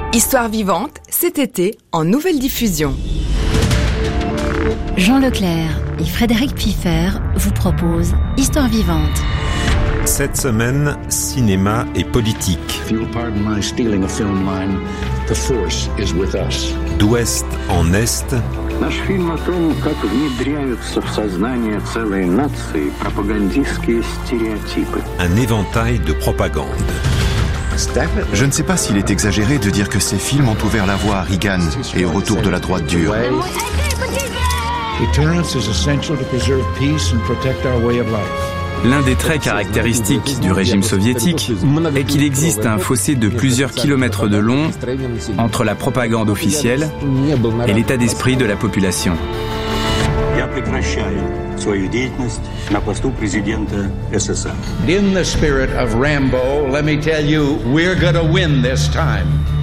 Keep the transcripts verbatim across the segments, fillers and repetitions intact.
Histoire vivante, cet été, en nouvelle diffusion. Jean Leclerc et Frédéric Piffer vous proposent Histoire vivante. Cette semaine, cinéma et politique. D'ouest en est. Наш фильм о том, как внедряются в сознание целой нации пропагандистские стереотипы. Un éventail de propagande. Je ne sais pas s'il est exagéré de dire que ces films ont ouvert la voie à Reagan et au retour de la droite dure. Deterrence is essential to preserve peace and protect our way of life. L'un des traits caractéristiques du régime soviétique est qu'il existe un fossé de plusieurs kilomètres de long entre la propagande officielle et l'état d'esprit de la population. In the spirit of Rambo, let me tell you, we're gonna win this time.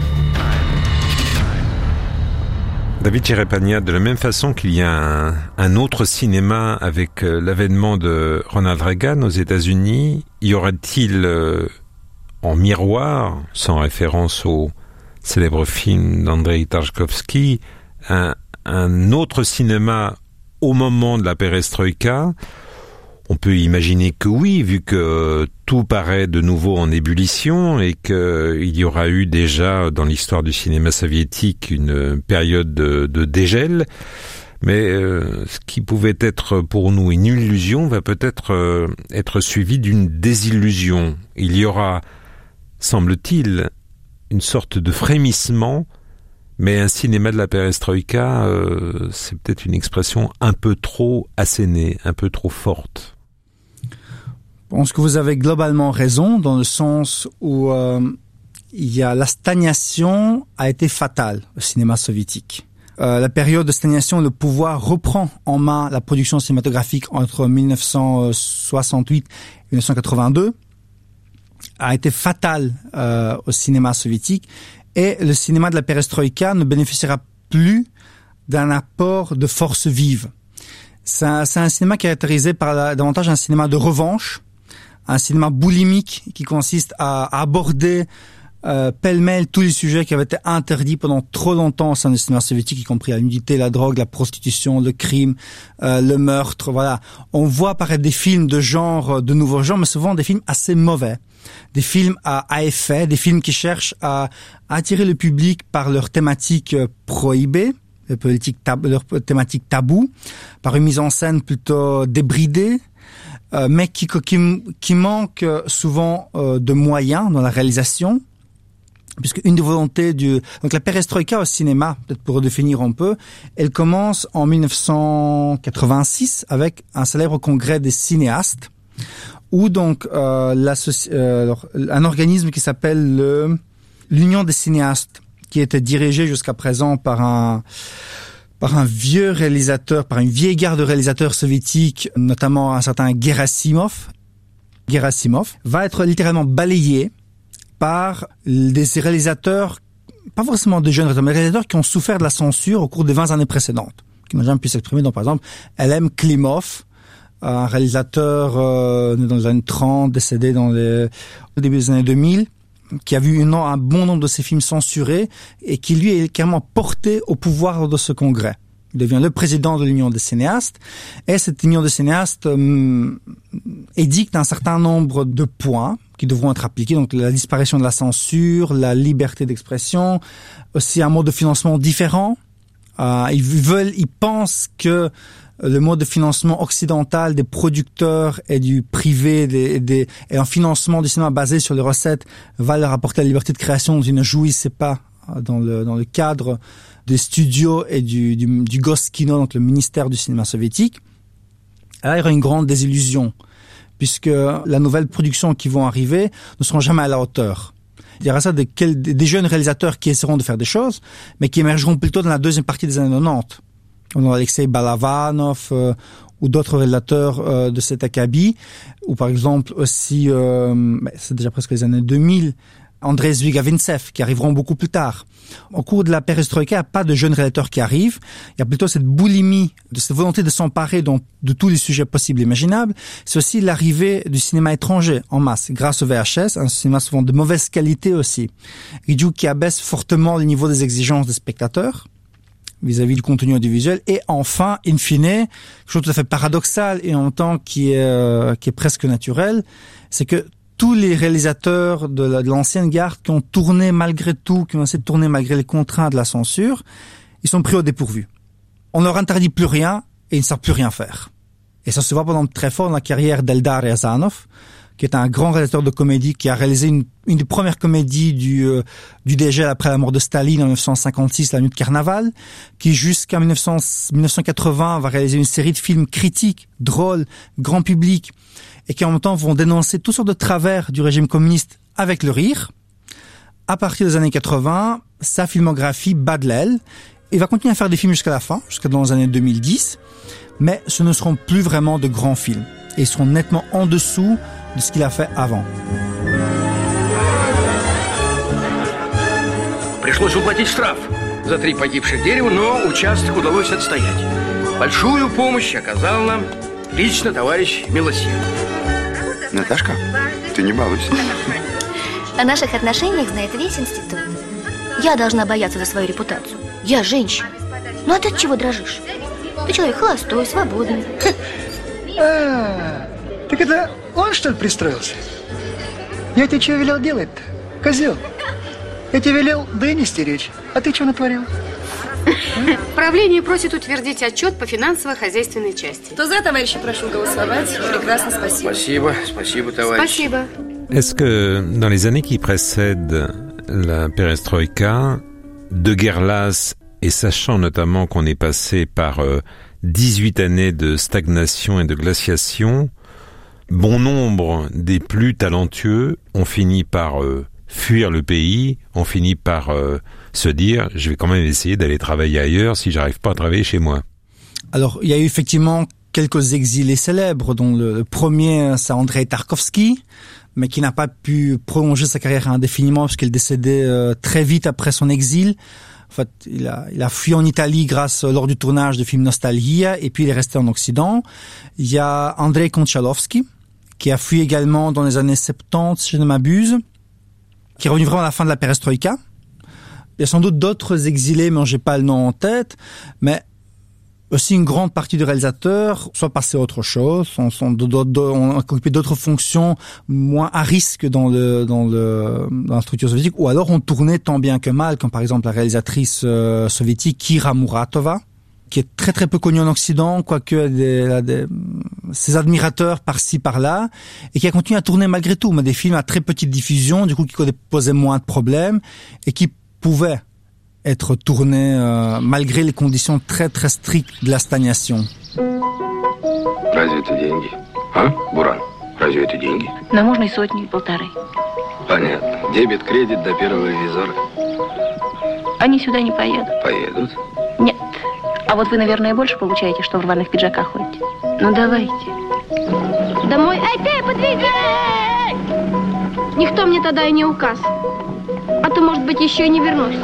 David Cherepagna, de la même façon qu'il y a un, un autre cinéma avec euh, l'avènement de Ronald Reagan aux États-Unis, y aura-t-il euh, en miroir, sans référence au célèbre film d'Andrei Tarkovsky, un, un autre cinéma au moment de la perestroïka? On peut imaginer que oui, vu que tout paraît de nouveau en ébullition et qu'il y aura eu déjà dans l'histoire du cinéma soviétique une période de, de dégel. Mais euh, ce qui pouvait être pour nous une illusion va peut-être euh, être suivi d'une désillusion. Il y aura, semble-t-il, une sorte de frémissement, mais un cinéma de la perestroïka, euh, c'est peut-être une expression un peu trop assénée, un peu trop forte. Je pense que vous avez globalement raison dans le sens où euh, il y a la stagnation a été fatale au cinéma soviétique. Euh, la période de stagnation, le pouvoir reprend en main la production cinématographique entre dix-neuf cent soixante-huit et dix-neuf cent quatre-vingt-deux, a été fatale euh, au cinéma soviétique et le cinéma de la perestroïka ne bénéficiera plus d'un apport de force vive. C'est un, c'est un cinéma caractérisé par la, davantage un cinéma de revanche, un cinéma boulimique qui consiste à aborder euh, pêle-mêle tous les sujets qui avaient été interdits pendant trop longtemps au sein du cinéma soviétique, y compris la nudité, la drogue, la prostitution, le crime, euh, le meurtre. Voilà, on voit apparaître des films de genre, de nouveaux genres, mais souvent des films assez mauvais, des films à, à effet, des films qui cherchent à, à attirer le public par leur thématique euh, prohibée, leur, politique tab- leur thématique taboue, par une mise en scène plutôt débridée. Euh, mais qui, qui, qui manque souvent euh, de moyens dans la réalisation, puisque une des volontés du... Donc la perestroïka au cinéma, peut-être pour redéfinir un peu, elle commence en dix-neuf cent quatre-vingt-six avec un célèbre congrès des cinéastes, où donc euh, euh, un organisme qui s'appelle le, l'Union des cinéastes, qui était dirigé jusqu'à présent par un... par un vieux réalisateur, par une vieille garde de réalisateurs soviétiques, notamment un certain Gerasimov. Gerasimov va être littéralement balayé par des réalisateurs, pas forcément des jeunes, mais des réalisateurs qui ont souffert de la censure au cours des vingt années précédentes, qui n'ont jamais pu s'exprimer. Donc, par exemple, L M Klimov, un réalisateur euh, dans les années trente, décédé dans les, au début des années deux mille, qui a vu un, un bon nombre de ses films censurés et qui lui est carrément porté au pouvoir de ce congrès. Il devient le président de l'Union des cinéastes et cette Union des cinéastes euh, édicte un certain nombre de points qui devront être appliqués, donc la disparition de la censure, la liberté d'expression, aussi un mode de financement différent. Euh, ils veulent, ils pensent que le mode de financement occidental des producteurs et du privé des, des, et un financement du cinéma basé sur les recettes va leur apporter la liberté de création dont ils ne jouissaient pas dans le, dans le cadre des studios et du, du, du Goskino, donc le ministère du cinéma soviétique. Et là, il y aura une grande désillusion, puisque la nouvelle production qui vont arriver ne seront jamais à la hauteur. Il y aura ça des, des jeunes réalisateurs qui essaieront de faire des choses, mais qui émergeront plutôt dans la deuxième partie des années quatre-vingt-dix. Comme Alexei Balavanov euh, ou d'autres réalisateurs euh, de cet acabit, ou par exemple aussi, euh, c'est déjà presque les années deux mille, Andrei Zvyga-Vintsev, qui arriveront beaucoup plus tard. Au cours de la perestroïka, il n'y a pas de jeunes réalisateurs qui arrivent. Il y a plutôt cette boulimie, de cette volonté de s'emparer donc, de tous les sujets possibles et imaginables. C'est aussi l'arrivée du cinéma étranger en masse, grâce au V H S, un cinéma souvent de mauvaise qualité aussi, et du coup qui abaisse fortement le niveau des exigences des spectateurs vis-à-vis du contenu audiovisuel. Et enfin, in fine, quelque chose tout à fait paradoxal et en même temps qui est, euh, qui est presque naturel, c'est que tous les réalisateurs de, la, de l'ancienne garde qui ont tourné malgré tout, qui ont essayé de tourner malgré les contraintes de la censure, ils sont pris au dépourvu. On leur interdit plus rien et ils ne savent plus rien faire. Et ça se voit pendant très fort dans la carrière d'Eldar Riazanov, qui est un grand réalisateur de comédie, qui a réalisé une, une des premières comédies du, euh, du dégel après la mort de Staline en dix-neuf cent cinquante-six, La Nuit de Carnaval, qui jusqu'à dix-neuf cents, dix-neuf cent quatre-vingts va réaliser une série de films critiques, drôles, grand public, et qui en même temps vont dénoncer toutes sortes de travers du régime communiste avec le rire. À partir des années quatre-vingts, sa filmographie bat de l'aile. Il va continuer à faire des films jusqu'à la fin, jusqu'à dans les années deux mille dix, mais ce ne seront plus vraiment de grands films. Et ils seront nettement en dessous de ce qu'il a fait avant. Пришлось уплатить штраф за три погибших дерева, но участок удалось отстоять. Большую помощь оказал нам лично товарищ Милосердный. Наташка, ты не балуйся. О наших отношениях знает весь институт. Я должна бояться за свою репутацию. Я женщина. Ну а ты от чего дрожишь? Ты человек холостой, свободный. А, так это он, что ли, пристроился? Я тебе что велел делать-то, козел? Я тебе велел Дэнни стеречь, а ты что натворил? Правление просит утвердить отчет по финансово-хозяйственной части. Кто за, товарищи, прошу голосовать. Прекрасно, спасибо. Спасибо, спасибо, товарищ. Спасибо. Est-ce que dans les années qui précèdent la perestroïka, de guerre lasse, et sachant notamment qu'on est passé par euh, dix-huit années de stagnation et de glaciation, bon nombre des plus talentueux ont fini par euh, fuir le pays, ont fini par euh, se dire « je vais quand même essayer d'aller travailler ailleurs si j'arrive pas à travailler chez moi ». Alors, il y a eu effectivement quelques exilés célèbres, dont le, le premier, c'est Andrei Tarkovsky, mais qui n'a pas pu prolonger sa carrière indéfiniment parce qu'il est décédé euh, très vite après son exil. En fait, il a, il a fui en Italie grâce lors du tournage du film Nostalgia, et puis il est resté en Occident. Il y a Andrei Konchalovsky, qui a fui également dans les années soixante-dix, si je ne m'abuse, qui est revenu vraiment à la fin de la perestroïka. Il y a sans doute d'autres exilés, mais j'ai pas le nom en tête, mais aussi une grande partie des réalisateurs soit passés à autre chose, sont, sont ont occupé d'autres fonctions moins à risque dans le dans le dans la structure soviétique, ou alors ont tourné tant bien que mal, comme par exemple la réalisatrice euh, soviétique Kira Muratova, qui est très très peu connue en Occident, quoique elle a des, ses admirateurs par-ci par-là, et qui a continué à tourner malgré tout, mais des films à très petite diffusion, du coup qui posaient moins de problèmes et qui pouvaient être tourné euh, malgré les conditions très très strictes de la stagnation. Разве это деньги? А, Буран? Разве это деньги? Но можно и сотни, и полторы. Понятно. Дебет, кредит до первого ревизора. Они сюда не поедут. Поедут? Нет. А вот вы, наверное, больше получаете, что в рваных пиджаках ходите. Ну, давайте. Домой. Эй, ты, подвигай! Никто мне тогда и не указ. А то, может быть, еще и не вернусь.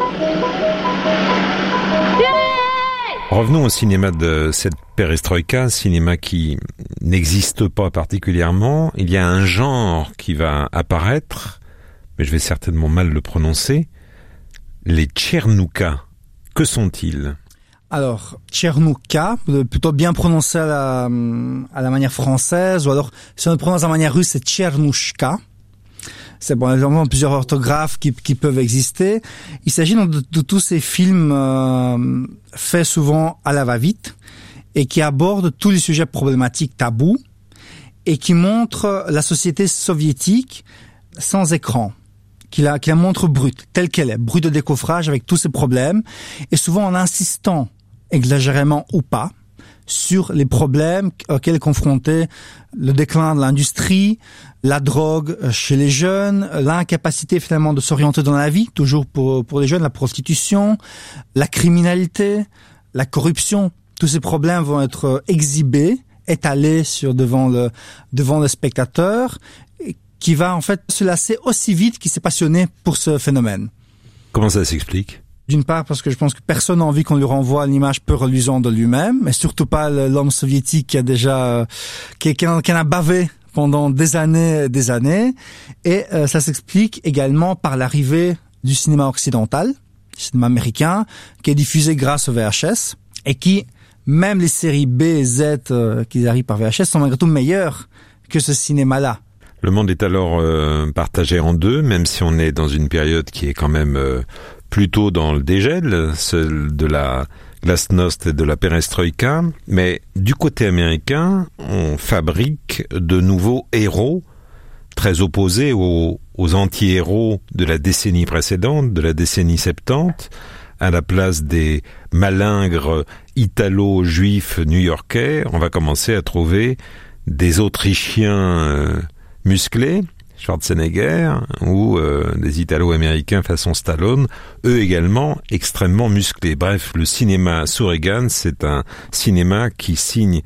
Revenons au cinéma de cette perestroïka, cinéma qui n'existe pas particulièrement. Il y a un genre qui va apparaître, mais je vais certainement mal le prononcer, les tchernoukas. Que sont-ils ? Alors, tchernouka, plutôt bien prononcé à la, à la manière française, ou alors si on le prononce à la manière russe, c'est tchernouchka. C'est bon, il y a vraiment plusieurs orthographes qui, qui peuvent exister. Il s'agit donc de, de tous ces films euh, faits souvent à la va-vite et qui abordent tous les sujets problématiques tabous et qui montrent la société soviétique sans écran, qui la, qui la montre brute, telle qu'elle est, brute de décoffrage avec tous ses problèmes, et souvent en insistant, exagérément ou pas, sur les problèmes auxquels est confronté le déclin de l'industrie, la drogue chez les jeunes, l'incapacité finalement de s'orienter dans la vie, toujours pour, pour les jeunes, la prostitution, la criminalité, la corruption. Tous ces problèmes vont être exhibés, étalés sur devant le devant le spectateur, qui va en fait se lasser aussi vite qu'il s'est passionné pour ce phénomène. Comment ça s'explique ? D'une part, parce que je pense que personne n'a envie qu'on lui renvoie l'image peu reluisante de lui-même, mais surtout pas l'homme soviétique qui a déjà, qui, qui, en a bavé pendant des années, des années. Et euh, ça s'explique également par l'arrivée du cinéma occidental, du cinéma américain, qui est diffusé grâce au V H S et qui, même les séries B et Z euh, qui arrivent par V H S, sont malgré tout meilleures que ce cinéma-là. Le monde est alors euh, partagé en deux, même si on est dans une période qui est quand même euh, plutôt dans le dégel, celle de la glasnost et de la perestroïka. Mais du côté américain, on fabrique de nouveaux héros très opposés aux, aux anti-héros de la décennie précédente, de la décennie septante, à la place des malingres italo-juifs new-yorkais. On va commencer à trouver des Autrichiens euh, musclés, Schwarzenegger, ou euh, des Italo-Américains façon Stallone, eux également extrêmement musclés. Bref, le cinéma sous Reagan, c'est un cinéma qui signe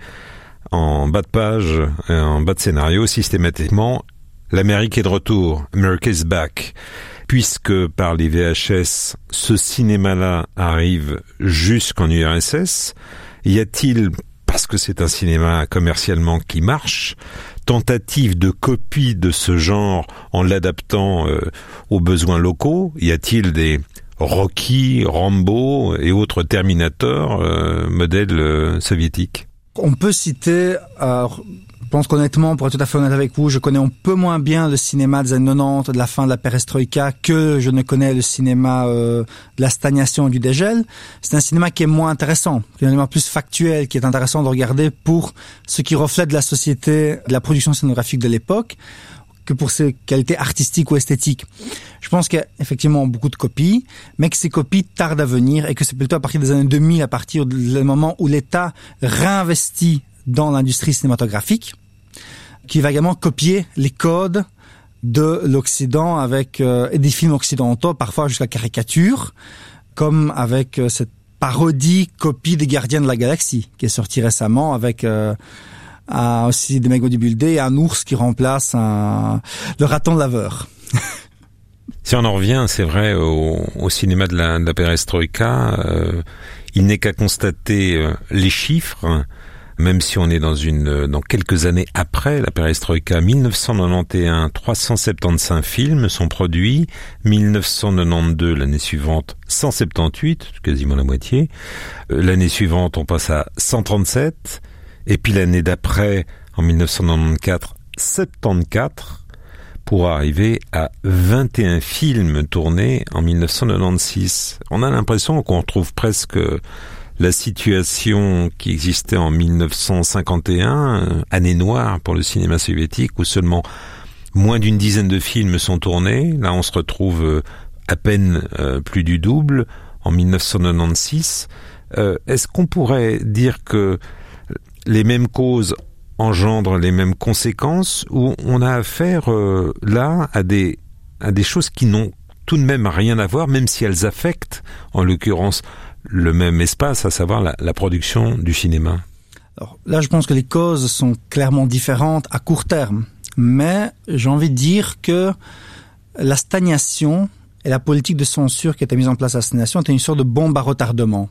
en bas de page, en bas de scénario, systématiquement « L'Amérique est de retour, America is back ». Puisque par les V H S, ce cinéma-là arrive jusqu'en U R S S, y a-t-il, parce que c'est un cinéma commercialement qui marche, tentative de copie de ce genre en l'adaptant euh, aux besoins locaux? Y a-t-il des Rocky, Rambo et autres Terminator euh, modèles euh, soviétiques? On peut citer... Euh... Je pense qu'honnêtement, pour être tout à fait honnête avec vous, je connais un peu moins bien le cinéma des années quatre-vingt-dix, de la fin de la perestroïka, que je ne connais le cinéma euh, de la stagnation et du dégel. C'est un cinéma qui est moins intéressant, qui est un cinéma plus factuel, qui est intéressant de regarder pour ce qui reflète de la société, de la production scénographique de l'époque, que pour ses qualités artistiques ou esthétiques. Je pense qu'il y a effectivement beaucoup de copies, mais que ces copies tardent à venir et que c'est plutôt à partir des années deux mille, à partir du moment où l'État réinvestit dans l'industrie cinématographique, qui va également copier les codes de l'Occident avec euh, et des films occidentaux, parfois jusqu'à caricature, comme avec euh, cette parodie copie des Gardiens de la Galaxie, qui est sortie récemment avec euh, un, aussi des mégots du Bulldé et un ours qui remplace un, le raton laveur. Si on en revient, c'est vrai, au, au cinéma de la, de la perestroïka, euh, il n'est qu'à constater euh, les chiffres. Même si on est dans une dans quelques années après la perestroïka, mille neuf cent quatre-vingt-onze, trois cent soixante-quinze films sont produits, mille neuf cent quatre-vingt-douze, l'année suivante, cent soixante-dix-huit, quasiment la moitié. L'année suivante, on passe à cent trente-sept, et puis l'année d'après, en mille neuf cent quatre-vingt-quatorze, soixante-quatorze, pour arriver à vingt et un films tournés en mille neuf cent quatre-vingt-seize. On a l'impression qu'on retrouve presque la situation qui existait en mille neuf cent cinquante et un, année noire pour le cinéma soviétique, où seulement moins d'une dizaine de films sont tournés. Là, on se retrouve à peine euh, plus du double en mille neuf cent quatre-vingt-seize. Euh, est-ce qu'on pourrait dire que les mêmes causes engendrent les mêmes conséquences, ou on a affaire euh, là à des, à des choses qui n'ont tout de même rien à voir, même si elles affectent, en l'occurrence, le même espace, à savoir la, la production du cinéma? Alors là, je pense que les causes sont clairement différentes à court terme. Mais j'ai envie de dire que la stagnation et la politique de censure qui a été mise en place à la stagnation était une sorte de bombe à retardement.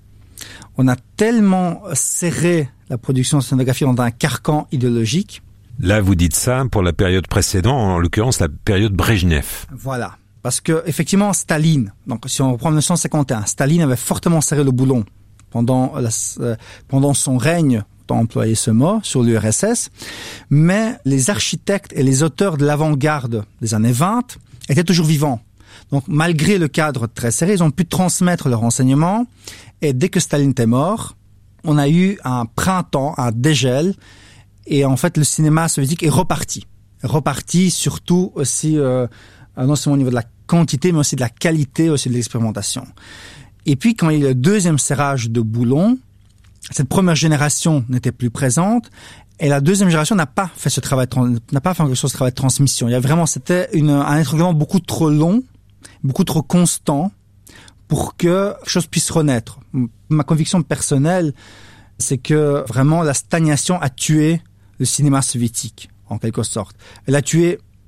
On a tellement serré la production cinématographique dans un carcan idéologique. Là, vous dites ça pour la période précédente, en l'occurrence la période Brejnev. Voilà. Parce que, effectivement, Staline, donc si on reprend mille neuf cent cinquante et un, Staline avait fortement serré le boulon pendant, la, euh, pendant son règne, on a employé ce mot, sur l'U R S S, mais les architectes et les auteurs de l'avant-garde des années vingt étaient toujours vivants. Donc, malgré le cadre très serré, ils ont pu transmettre leurs renseignements, et dès que Staline était mort, on a eu un printemps, un dégel, et en fait, le cinéma soviétique est reparti. Reparti, surtout aussi... Euh, non seulement au niveau de la quantité, mais aussi de la qualité, aussi de l'expérimentation. Et puis, quand il y a eu le deuxième serrage de boulon, cette première génération n'était plus présente, et la deuxième génération n'a pas fait ce travail, n'a pas fait quelque chose de travail de transmission. Il y a vraiment, c'était une, un étranglement beaucoup trop long, beaucoup trop constant, pour que quelque chose puisse renaître. Ma conviction personnelle, c'est que vraiment la stagnation a tué le cinéma soviétique, en quelque sorte. Elle a tué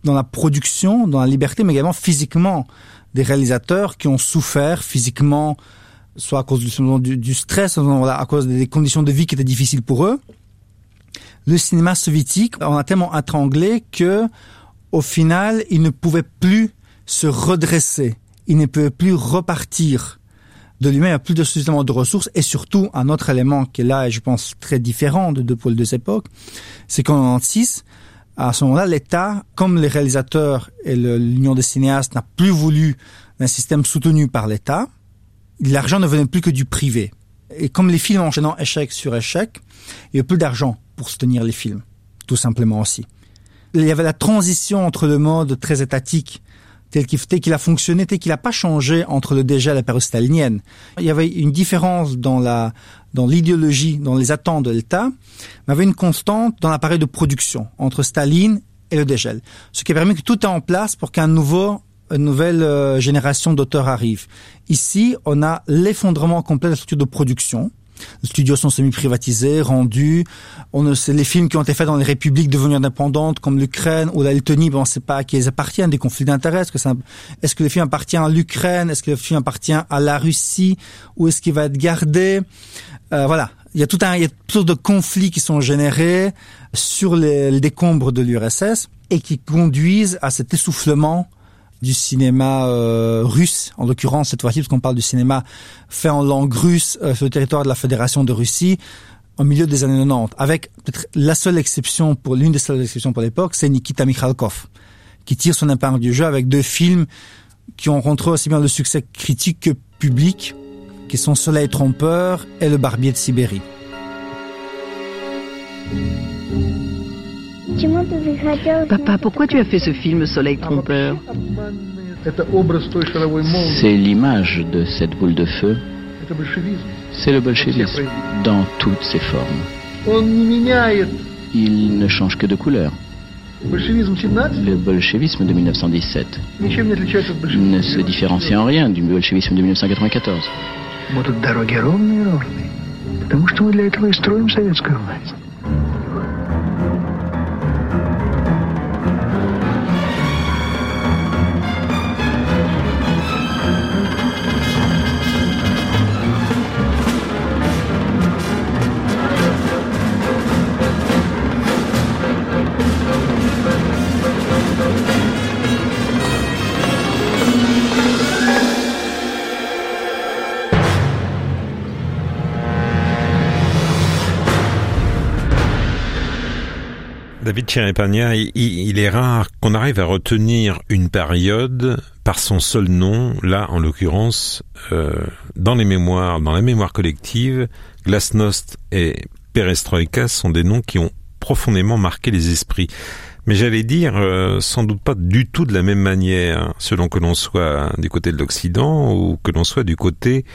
dans la production, dans la liberté, mais également physiquement. Des réalisateurs qui ont souffert physiquement, soit à cause du, du, du stress, voilà, à cause des conditions de vie qui étaient difficiles pour eux. Le cinéma soviétique, on a tellement étranglé que, au final, il ne pouvait plus se redresser. Il ne pouvait plus repartir de lui-même. Il n'y a plus de suffisamment de ressources. Et surtout, un autre élément qui est là, et je pense très différent de deux pôles de cette époque, c'est qu'en quatre-vingt-six, à ce moment-là, l'État, comme les réalisateurs et le, l'Union des cinéastes, n'a plus voulu un système soutenu par l'État, l'argent ne venait plus que du privé. Et comme les films enchaînant échec sur échec, il n'y avait plus d'argent pour soutenir les films, tout simplement aussi. Il y avait la transition entre le mode très étatique, tel qu'il, tel qu'il a fonctionné, tel qu'il n'a pas changé entre le dégel et la période stalinienne. Il y avait une différence dans la, dans l'idéologie, dans les attentes de l'État, mais il y avait une constante dans l'appareil de production entre Staline et le dégel. Ce qui a permis que tout est en place pour qu'un nouveau, une nouvelle euh, génération d'auteurs arrive. Ici, on a l'effondrement complet de la structure de production. Les studios sont semi-privatisés, rendus. On ne sait, les films qui ont été faits dans les républiques devenues indépendantes, comme l'Ukraine ou la Lettonie, ben on ne sait pas à qui ils appartiennent, des conflits d'intérêts. Est-ce que, ça, est-ce que le film appartient à l'Ukraine? Est-ce que le film appartient à la Russie? Ou est-ce qu'il va être gardé? Euh, voilà. Il y a tout un, il y a toutes sortes de conflits qui sont générés sur les, les décombres de l'U R S S et qui conduisent à cet essoufflement du cinéma euh, russe, en l'occurrence cette fois-ci, parce qu'on parle du cinéma fait en langue russe euh, sur le territoire de la Fédération de Russie, au milieu des années quatre-vingt-dix, avec peut-être la seule exception, pour l'une des seules exceptions pour l'époque, c'est Nikita Mikhalkov, qui tire son épingle du jeu avec deux films qui ont rencontré aussi bien le succès critique que public, qui sont Soleil trompeur et Le Barbier de Sibérie. Papa, pourquoi tu as fait ce film Soleil trompeur? C'est l'image de cette boule de feu. C'est le bolchevisme dans toutes ses formes. Il ne change que de couleur. Le bolchevisme de mille neuf cent dix-sept ne se différencie en rien du bolchevisme de mille neuf cent quatre-vingt-quatorze. David Cherepania, il, il est rare qu'on arrive à retenir une période par son seul nom. Là, en l'occurrence, euh, dans les mémoires, dans la mémoire collective, Glasnost et Perestroïka sont des noms qui ont profondément marqué les esprits. Mais j'allais dire, euh, sans doute pas du tout de la même manière, selon que l'on soit du côté de l'Occident ou que l'on soit du côté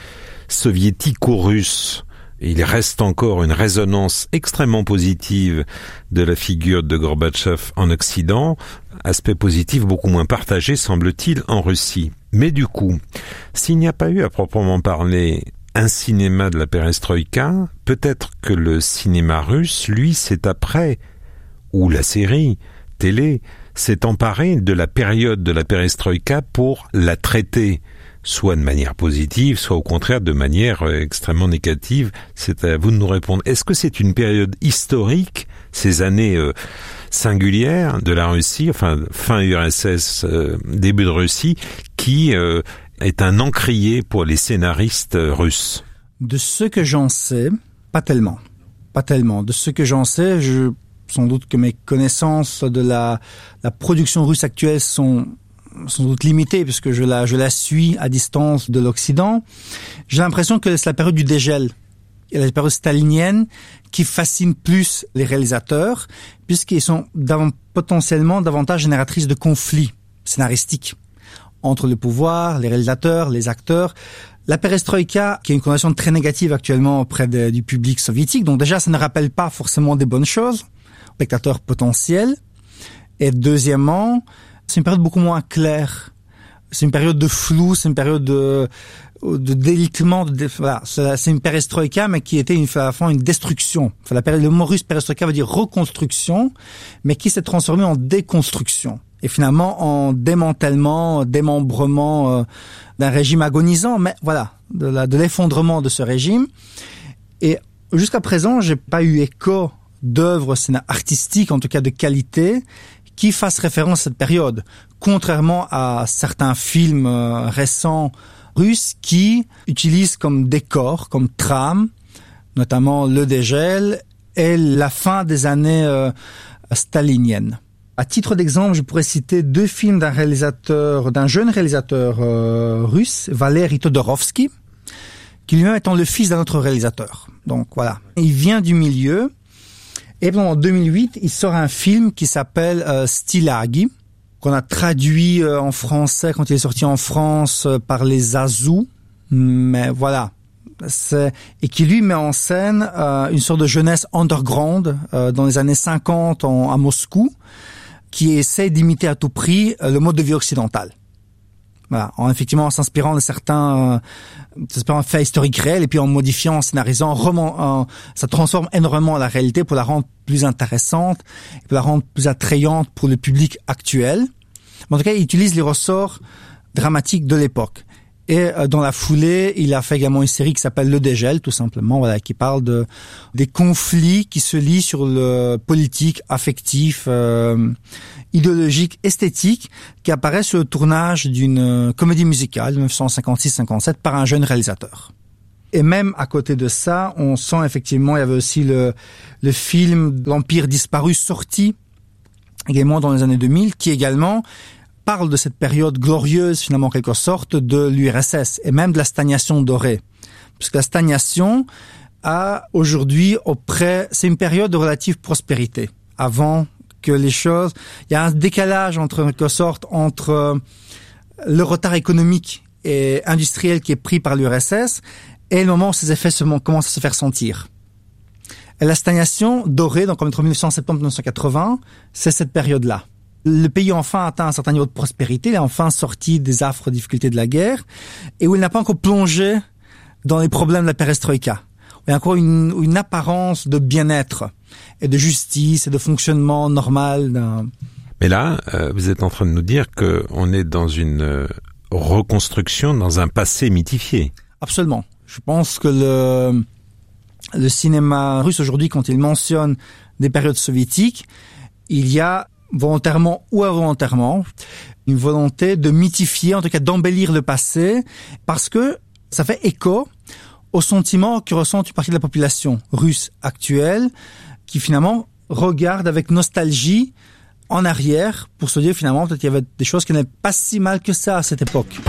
soviético-russe. Il reste encore une résonance extrêmement positive de la figure de Gorbatchev en Occident, aspect positif beaucoup moins partagé, semble-t-il, en Russie. Mais du coup, s'il n'y a pas eu à proprement parler un cinéma de la perestroïka, peut-être que le cinéma russe, lui, c'est après, ou la série télé, s'est emparé de la période de la perestroïka pour la traiter, soit de manière positive, soit au contraire de manière extrêmement négative. C'est à vous de nous répondre. Est-ce que c'est une période historique, ces années euh, singulières de la Russie, enfin fin U R S S, euh, début de Russie, qui euh, est un encrier pour les scénaristes euh, russes? De ce que j'en sais, pas tellement. Pas tellement. De ce que j'en sais, je, sans doute que mes connaissances de la, la production russe actuelle sont sans doute limitée, puisque je la, je la suis à distance de l'Occident. J'ai l'impression que c'est la période du dégel et la période stalinienne qui fascine plus les réalisateurs, puisqu'ils sont dav- potentiellement davantage génératrices de conflits scénaristiques entre le pouvoir, les réalisateurs, les acteurs. La perestroïka, qui a une connotation très négative actuellement auprès de, du public soviétique, donc déjà ça ne rappelle pas forcément des bonnes choses, spectateurs potentiels. Et deuxièmement, c'est une période beaucoup moins claire. C'est une période de flou, c'est une période de, de délitement. De, voilà, c'est une perestroïka, mais qui était une, à la fin une destruction. Enfin, la période, le mot russe perestroïka veut dire reconstruction, mais qui s'est transformée en déconstruction. Et finalement, en démantèlement, démembrement euh, d'un régime agonisant, mais voilà, de, la, de l'effondrement de ce régime. Et jusqu'à présent, j'ai pas eu écho d'œuvres artistiques, en tout cas de qualité, qui fassent référence à cette période. Contrairement à certains films euh, récents russes qui utilisent comme décor, comme trame, notamment le dégel et la fin des années euh, staliniennes. À titre d'exemple, je pourrais citer deux films d'un réalisateur, d'un jeune réalisateur euh, russe, Valeri Todorovsky, qui lui-même étant le fils d'un autre réalisateur. Donc voilà, il vient du milieu. Et en deux mille huit, il sort un film qui s'appelle euh, Stilagi, qu'on a traduit euh, en français quand il est sorti en France euh, par les Azous. Mais voilà, c'est et qui lui met en scène euh, une sorte de jeunesse underground euh, dans les années cinquante en, à Moscou, qui essaie d'imiter à tout prix euh, le mode de vie occidental. Voilà, en effectivement en s'inspirant de certains, euh, s'inspirant de faits historiques réels et puis en modifiant, en scénarisant, roman, euh, ça transforme énormément la réalité pour la rendre plus intéressante, pour la rendre plus attrayante pour le public actuel. Mais en tout cas, il utilise les ressorts dramatiques de l'époque. Et euh, dans la foulée, il a fait également une série qui s'appelle Le Dégel, tout simplement, voilà, qui parle de des conflits qui se lient sur le politique, affectif, euh, idéologique, esthétique, qui apparaît sur le tournage d'une euh, comédie musicale de dix-neuf cent cinquante-six cinquante-sept par un jeune réalisateur. Et même à côté de ça, on sent effectivement, il y avait aussi le le film L'Empire disparu sorti également dans les années deux mille, qui également parle de cette période glorieuse, finalement, en quelque sorte, de l'U R S S et même de la stagnation dorée. Parce que la stagnation a aujourd'hui auprès, c'est une période de relative prospérité. Avant que les choses, il y a un décalage entre, en quelque sorte, entre le retard économique et industriel qui est pris par l'U R S S et le moment où ces effets se, commencent à se faire sentir. Et la stagnation dorée, donc entre dix-neuf cent soixante-dix et dix-neuf cent quatre-vingts, c'est cette période-là. Le pays a enfin atteint un certain niveau de prospérité, il est enfin sorti des affres difficultés de la guerre, et où il n'a pas encore plongé dans les problèmes de la perestroïka. Il y a encore une, une apparence de bien-être, et de justice, et de fonctionnement normal. D'un... Mais là, euh, vous êtes en train de nous dire qu'on est dans une euh, reconstruction, dans un passé mythifié. Absolument. Je pense que le, le cinéma russe aujourd'hui, quand il mentionne des périodes soviétiques, il y a volontairement ou involontairement, une volonté de mythifier, en tout cas d'embellir le passé, parce que ça fait écho au sentiment que ressent une partie de la population russe actuelle, qui finalement regarde avec nostalgie en arrière pour se dire finalement peut-être qu'il y avait des choses qui n'étaient pas si mal que ça à cette époque.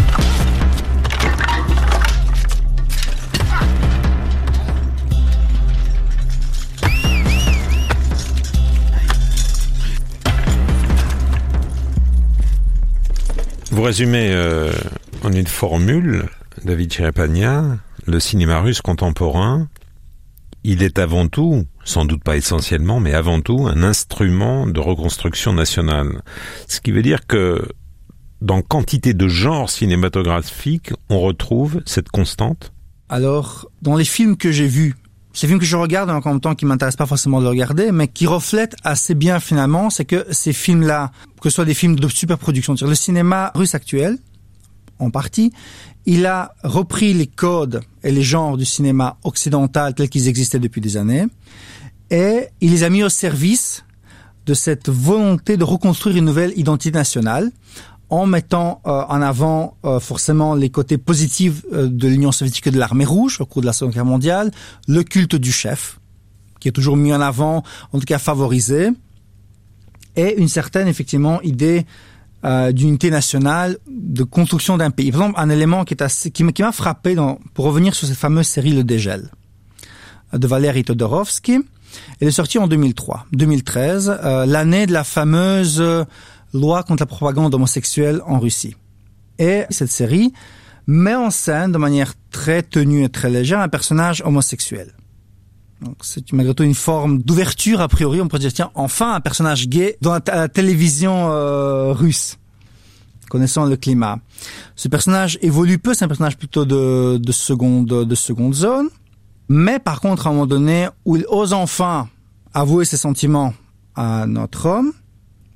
Vous résumez euh, en une formule, David Cherepania, le cinéma russe contemporain, il est avant tout, sans doute pas essentiellement, mais avant tout, un instrument de reconstruction nationale. Ce qui veut dire que dans quantité de genres cinématographiques, on retrouve cette constante. Alors, dans les films que j'ai vus, ces films que je regarde en même temps qui m'intéressent pas forcément de les regarder, mais qui reflètent assez bien finalement, c'est que ces films-là, que ce soit des films de superproduction, le cinéma russe actuel, en partie, il a repris les codes et les genres du cinéma occidental tels qu'ils existaient depuis des années, et il les a mis au service de cette volonté de reconstruire une nouvelle identité nationale, en mettant euh, en avant euh, forcément les côtés positifs euh, de l'Union soviétique et de l'armée rouge au cours de la Seconde Guerre mondiale, le culte du chef, qui est toujours mis en avant, en tout cas favorisé, et une certaine, effectivement, idée euh, d'unité nationale, de construction d'un pays. Par exemple, un élément qui est assez, qui, qui m'a frappé dans, pour revenir sur cette fameuse série Le Dégel, de Valeri Todorovsky. Elle est sortie en deux mille trois, deux mille treize, euh, l'année de la fameuse euh, loi contre la propagande homosexuelle en Russie. Et cette série met en scène de manière très tenue et très légère un personnage homosexuel. Donc c'est malgré tout une forme d'ouverture a priori, on pourrait dire tiens, enfin un personnage gay dans la, t- la télévision euh, russe, connaissant le climat. Ce personnage évolue peu, c'est un personnage plutôt de, de seconde de seconde zone, mais par contre à un moment donné où il ose enfin avouer ses sentiments à notre homme,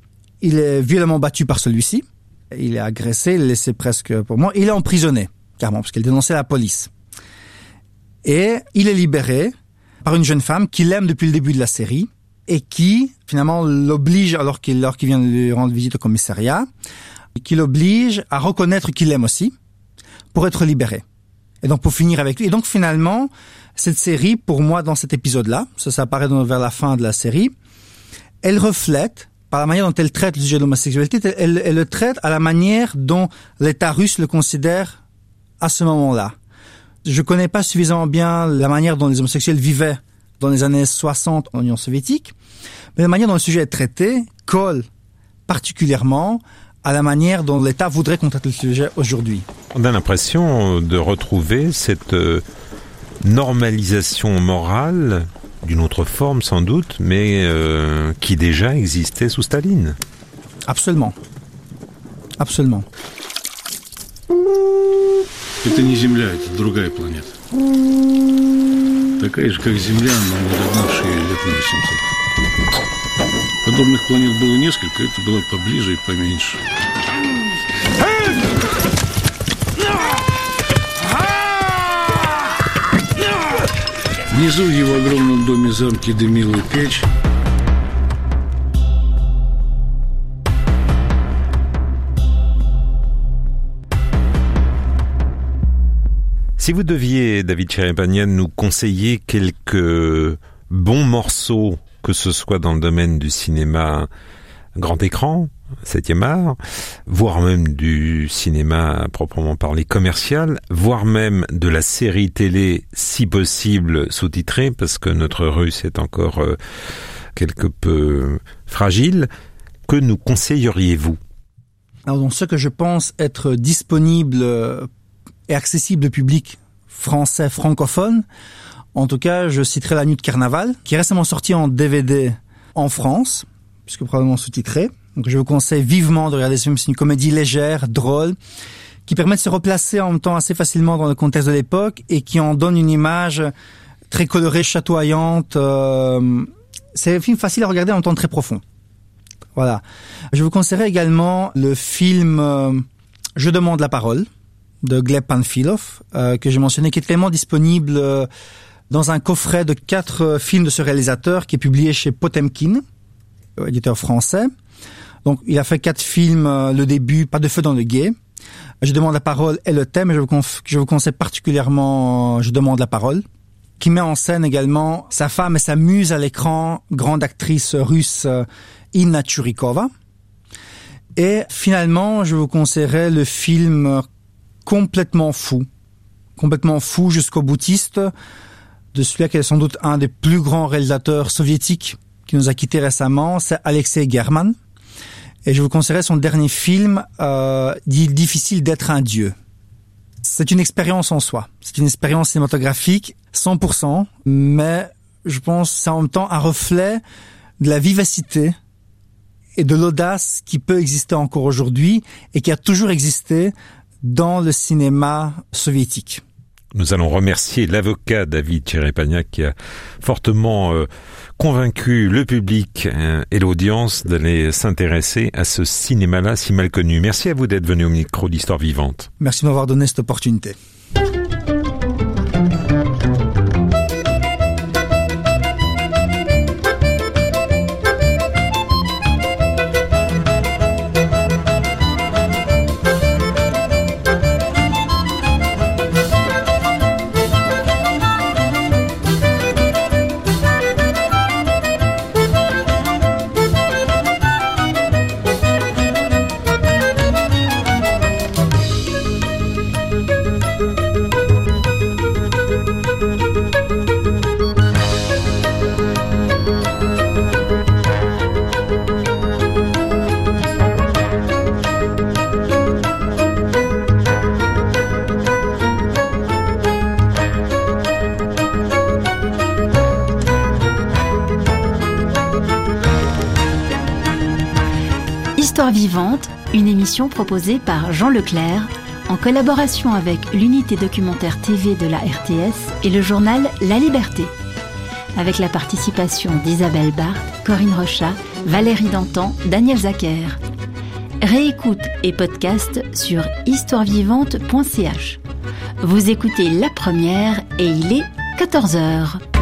il est violemment battu par celui-ci. Il est agressé, il est laissé presque pour moi. Il est emprisonné, carrément, parce qu'il dénonçait la police. Et il est libéré par une jeune femme qui l'aime depuis le début de la série et qui, finalement, l'oblige, alors qu'il, alors qu'il vient de lui rendre visite au commissariat, qui l'oblige à reconnaître qu'il l'aime aussi pour être libéré. Et donc, pour finir avec lui. Et donc, finalement, cette série, pour moi, dans cet épisode-là, ça, ça apparaît dans, vers la fin de la série, elle reflète, par la manière dont elle traite le sujet de l'homosexualité, elle, elle le traite à la manière dont l'État russe le considère à ce moment-là. Je connais pas suffisamment bien la manière dont les homosexuels vivaient dans les années soixante en Union soviétique, mais la manière dont le sujet est traité colle particulièrement à la manière dont l'État voudrait qu'on traite le sujet aujourd'hui. On a l'impression de retrouver cette normalisation morale, d'une autre forme sans doute, mais euh, qui déjà existait sous Staline. Absolument. Absolument. Это не Земля, это другая планета. Такая же, как Земля, но не догнавшая ее лет на восемьсот. Подобных планет было несколько, это было поближе и поменьше. Внизу в его огромном доме-замке дымила печь. Si vous deviez, David Cherepanian, nous conseiller quelques bons morceaux, que ce soit dans le domaine du cinéma grand écran, septième art, voire même du cinéma proprement parlé commercial, voire même de la série télé, si possible sous-titrée, parce que notre russe est encore euh, quelque peu fragile, que nous conseilleriez-vous? Alors, donc, ce que je pense être disponible et accessible au public français francophone, en tout cas, je citerai La Nuit de Carnaval, qui est récemment sorti en D V D en France, puisque probablement sous-titré. Donc je vous conseille vivement de regarder ce film. C'est une comédie légère, drôle, qui permet de se replacer en même temps assez facilement dans le contexte de l'époque et qui en donne une image très colorée, chatoyante. Euh, c'est un film facile à regarder en même temps très profond. Voilà. Je vous conseillerais également le film euh, Je demande la parole de Gleb Panfilov, euh, que j'ai mentionné, qui est également disponible euh, dans un coffret de quatre euh, films de ce réalisateur qui est publié chez Potemkin, euh, éditeur français. Donc, il a fait quatre films, euh, le début, Pas de feu dans le guet. Je demande la parole et le thème, je vous, conf- je vous conseille particulièrement euh, Je demande la parole, qui met en scène également sa femme et sa muse à l'écran, grande actrice russe euh, Inna Tchurikova. Et finalement, je vous conseillerais le film euh, complètement fou, complètement fou jusqu'au boutiste, de celui qui est sans doute un des plus grands réalisateurs soviétiques qui nous a quittés récemment, c'est Alexei German. Et je vous conseillerais son dernier film, euh, dit Difficile d'être un dieu. C'est une expérience en soi. C'est une expérience cinématographique, cent pour cent, mais je pense que c'est en même temps un reflet de la vivacité et de l'audace qui peut exister encore aujourd'hui et qui a toujours existé dans le cinéma soviétique. Nous allons remercier l'avocat David Cherepanian qui a fortement euh, convaincu le public hein, et l'audience d'aller s'intéresser à ce cinéma-là si mal connu. Merci à vous d'être venu au micro d'Histoire Vivante. Merci de m'avoir donné cette opportunité. Histoire vivante, une émission proposée par Jean Leclerc en collaboration avec l'unité documentaire T V de la R T S et le journal La Liberté. avec la participation d'Isabelle Barthes, Corinne Rochat, Valérie Dantan, Daniel Zacher. Réécoute et podcast sur histoire vivante point c h. Vous écoutez La Première et il est quatorze heures.